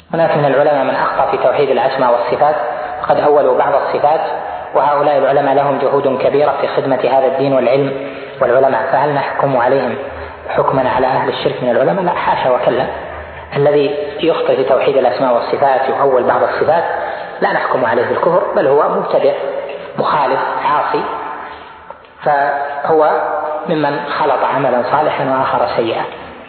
هناك من العلماء من أخطأ في توحيد الأسماء والصفات، قد أولوا بعض الصفات، وهؤلاء العلماء لهم جهود كبيرة في خدمة هذا الدين والعلم والعلماء، فهل نحكم عليهم حكما على أهل الشرك من العلماء؟ لا، حاشا وكلا. الذي يخطئ في توحيد الأسماء والصفات يؤول بعض الصفات لا نحكم عليه بالكفر، بل هو مبتدع مخالف عاصي، فهو ممن خلط عملا صالحا وآخر سيئا.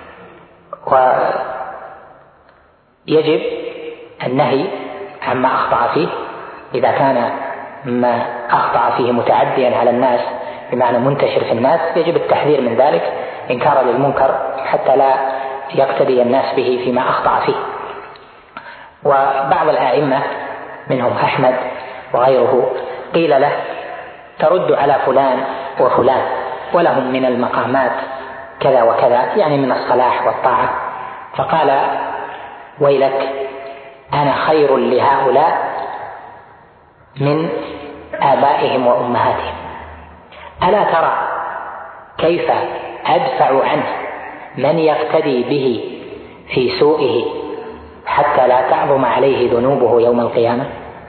ويجب النهي عما أخطأ فيه، إذا كان ما أخطأ فيه متعديا على الناس بمعنى منتشر في الناس يجب التحذير من ذلك إنكارا للمنكر حتى لا يقتدي الناس به فيما أخطأ فيه. وبعض الأئمة منهم أحمد وغيره قيل له ترد على فلان وفلان ولهم من المقامات كذا وكذا، يعني من الصلاح والطاعة، فقال ويلك أنا خير لهؤلاء من آبائهم وأمهاتهم. ألا ترى كيف أدفع عنه من يقتدي به في سوءه حتى لا تعظم عليه ذنوبه يوم القيامة؟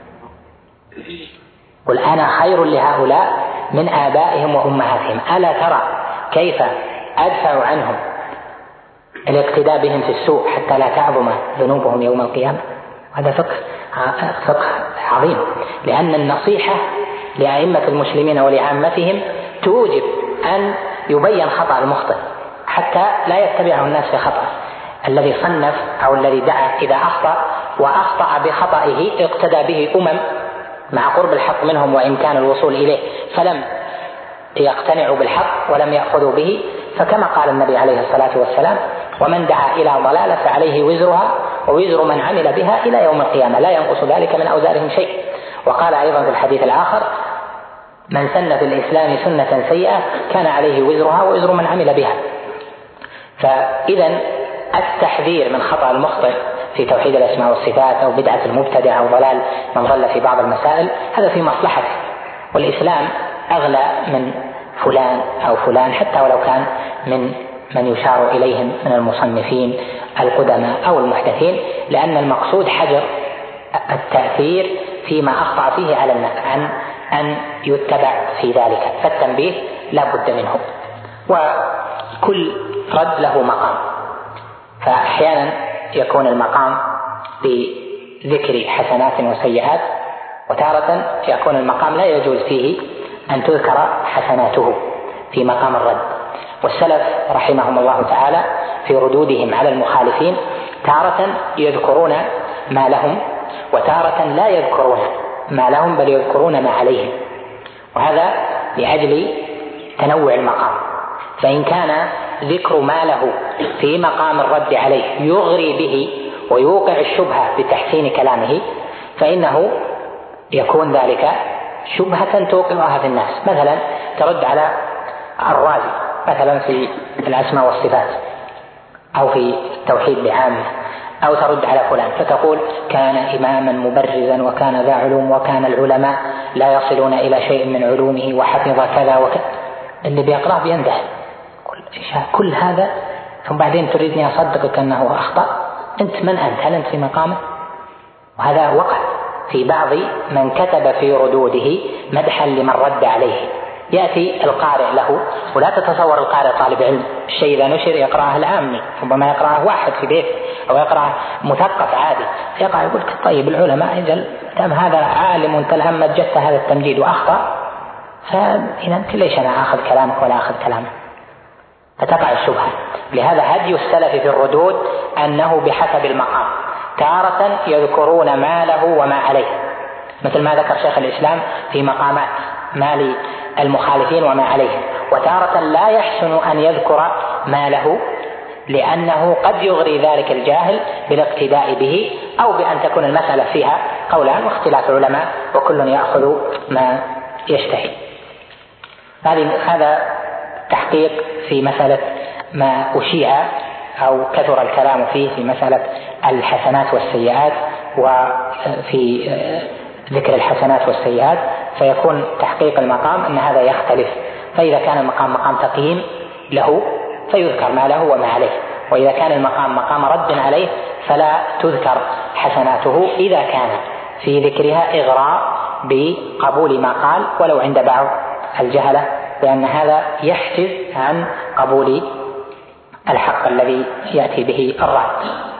قل أنا خير لهؤلاء من آبائهم وأمهاتهم، ألا ترى كيف أدفع عنهم الاقتداء بهم في السوء حتى لا تعظم ذنوبهم يوم القيامة؟ هذا فقه عظيم، لأن النصيحة لأئمة المسلمين ولعامتهم توجب أن يبين خطأ المخطئ حتى لا يتبعه الناس في خطأ. الذي صنف أو الذي دعا إذا أخطأ وأخطأ بخطئه اقتدى به مع قرب الحق منهم وإمكان الوصول إليه، فلم يقتنعوا بالحق ولم يأخذوا به، فكما قال النبي عليه الصلاة والسلام ومن دعا إلى ضلالة فعليه وزرها ووزر من عمل بها إلى يوم القيامة لا ينقص ذلك من أوزارهم شيء. وقال أيضا في الحديث الآخر من سن في الإسلام سنة سيئة كان عليه وزرها ووزر من عمل بها. فإذا التحذير من خطأ المخطئ في توحيد الأسماء والصفات أو بدعة المبتدع أو ضلال من ضل في بعض المسائل هذا في مصلحته، والإسلام أغلى من فلان أو فلان حتى ولو كان من يشار إليهم من المصنفين القدماء أو المحدثين، لأن المقصود حجر التأثير فيما أخطأ فيه على الناس عن أن يتبع في ذلك، فالتنبيه لا بد منه. وكل رد له مقام، فأحيانا يكون المقام بذكر حسنات وسيئات، وتارة يكون المقام لا يجوز فيه أن تذكر حسناته في مقام الرد. والسلف رحمهم الله تعالى في ردودهم على المخالفين تارة يذكرون ما لهم وتارة لا يذكرون ما لهم بل يذكرون ما عليهم، وهذا لأجل تنوع المقام. فإن كان ذكر ما له في مقام الرد عليه يغري به ويوقع الشبهة بتحسين كلامه فإنه يكون ذلك شبهة توقعها في الناس. مثلا ترد على الرازي مثلا في الأسماء والصفات أو في التوحيد بعامة، أو ترد على فلان فتقول كان إماما مبرزا وكان ذا علوم وكان العلماء لا يصلون إلى شيء من علومه وحفظ كذا وكذا، اللي بيقرأ بينده كل هذا، ثم بعدين تريدني أصدقك أنه أخطأ؟ أنت من أنت؟ هل أنت في مقامه؟ وهذا وقع في بعض من كتب في ردوده مدحا لمن رد عليه. يأتي القارئ له، ولا تتصور القارئ طالب علم، الشيء إذا نشر يقرأه العامي، ربما يقرأه واحد في بيت أو يقرأه مثقف عادي، يقرأ يقول طيب العلماء أجل دام هذا عالم تلهم جت هذا التمجيد وأخطأ، فإذا أنت ليش أنا أخذ كلامك ولا أخذ كلامه؟ فتقع الشبهة. لهذا هدي السلف في الردود أنه بحسب المقام، تارة يذكرون ما له وما عليه، مثل ما ذكر شيخ الإسلام في مقامات ما للمخالفين وما عليهم، وتارة لا يحسن أن يذكر ما له لأنه قد يغري ذلك الجاهل بالاقتداء به، أو بأن تكون المسألة فيها قولان واختلاف العلماء وكل يأخذ ما يشتهي. هذا تحقيق في مسألة ما أشيع أو كثر الكلام فيه في مسألة الحسنات والسيئات، وفي ذكر الحسنات والسيئات فيكون تحقيق المقام أن هذا يختلف. فإذا كان المقام مقام تقييم له فيذكر ما له وما عليه، وإذا كان المقام مقام رد عليه فلا تذكر حسناته إذا كان في ذكرها إغراء بقبول ما قال ولو عند بعض الجهلة، لأن هذا يحجز عن قبول الحق الذي يأتي به الرد.